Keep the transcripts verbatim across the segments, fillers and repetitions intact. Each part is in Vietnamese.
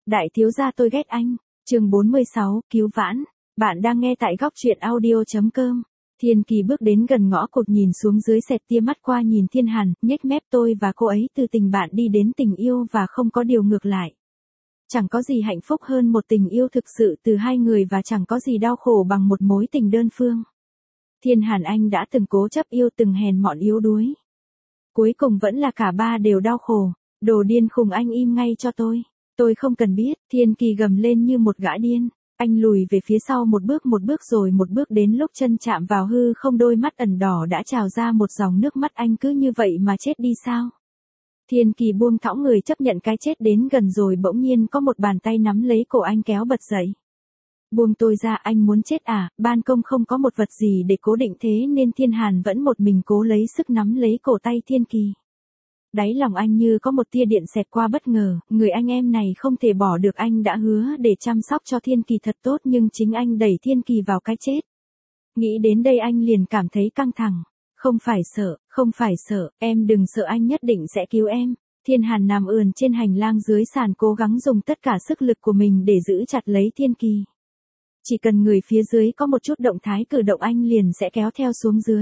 Đại thiếu gia tôi ghét anh. Chương bốn mươi sáu, cứu vãn. Bạn đang nghe tại góc truyện audio chấm com. Thiên Kỳ bước đến gần ngõ cụt, nhìn xuống dưới, xẹt tia mắt qua nhìn Thiên Hàn, nhếch mép, tôi và cô ấy từ tình bạn đi đến tình yêu và không có điều ngược lại. Chẳng có gì hạnh phúc hơn một tình yêu thực sự từ hai người, và chẳng có gì đau khổ bằng một mối tình đơn phương. Thiên Hàn, anh đã từng cố chấp yêu, từng hèn mọn yếu đuối. Cuối cùng vẫn là cả ba đều đau khổ. Đồ điên khùng, anh im ngay cho tôi. Tôi không cần biết. Thiên Kỳ gầm lên như một gã điên. Anh lùi về phía sau một bước, một bước rồi một bước, đến lúc chân chạm vào hư không, đôi mắt ẩn đỏ đã trào ra một dòng nước mắt. Anh cứ như vậy mà chết đi sao? Thiên Kỳ buông thõng người, chấp nhận cái chết đến gần rồi bỗng nhiên có một bàn tay nắm lấy cổ anh, kéo bật dậy. Buông tôi ra, anh muốn chết à? Ban công không có một vật gì để cố định, thế nên Thiên Hàn vẫn một mình cố lấy sức nắm lấy cổ tay Thiên Kỳ. Đáy lòng anh như có một tia điện xẹt qua, bất ngờ, người anh em này không thể bỏ được. Anh đã hứa để chăm sóc cho Thiên Kỳ thật tốt, nhưng chính anh đẩy Thiên Kỳ vào cái chết. Nghĩ đến đây anh liền cảm thấy căng thẳng. Không phải sợ, không phải sợ, em đừng sợ, anh nhất định sẽ cứu em. Thiên Hàn nằm ườn trên hành lang dưới sàn, cố gắng dùng tất cả sức lực của mình để giữ chặt lấy Thiên Kỳ. Chỉ cần người phía dưới có một chút động thái cử động, anh liền sẽ kéo theo xuống dưới.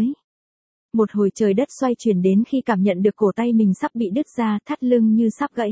Một hồi trời đất xoay chuyển, đến khi cảm nhận được cổ tay mình sắp bị đứt ra, thắt lưng như sắp gãy.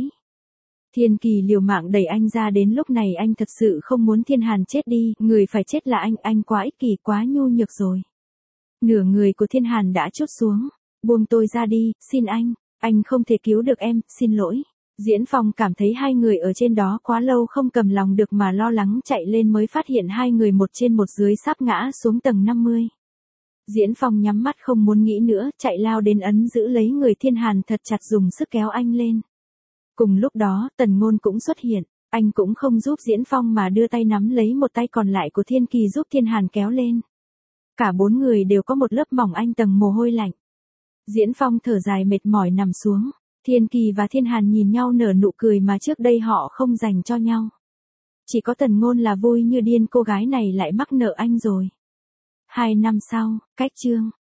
Thiên Kỳ liều mạng đẩy anh ra, đến lúc này anh thật sự không muốn Thiên Hàn chết đi, người phải chết là anh, anh quá ích kỷ, quá nhu nhược rồi. Nửa người của Thiên Hàn đã trút xuống. Buông tôi ra đi, xin anh, anh không thể cứu được em, xin lỗi. Diễn Phong cảm thấy hai người ở trên đó quá lâu, không cầm lòng được mà lo lắng chạy lên, mới phát hiện hai người một trên một dưới sắp ngã xuống tầng năm mươi. Diễn Phong nhắm mắt không muốn nghĩ nữa, chạy lao đến ấn giữ lấy người Thiên Hàn thật chặt, dùng sức kéo anh lên. Cùng lúc đó, Tần Ngôn cũng xuất hiện, anh cũng không giúp Diễn Phong mà đưa tay nắm lấy một tay còn lại của Thiên Kỳ, giúp Thiên Hàn kéo lên. Cả bốn người đều có một lớp mỏng anh tầng mồ hôi lạnh. Diễn Phong thở dài mệt mỏi nằm xuống. Thiên Kỳ và Thiên Hàn nhìn nhau nở nụ cười mà trước đây họ không dành cho nhau. Chỉ có Tần Ngôn là vui như điên, cô gái này lại mắc nợ anh rồi. Hai năm sau, cách chương.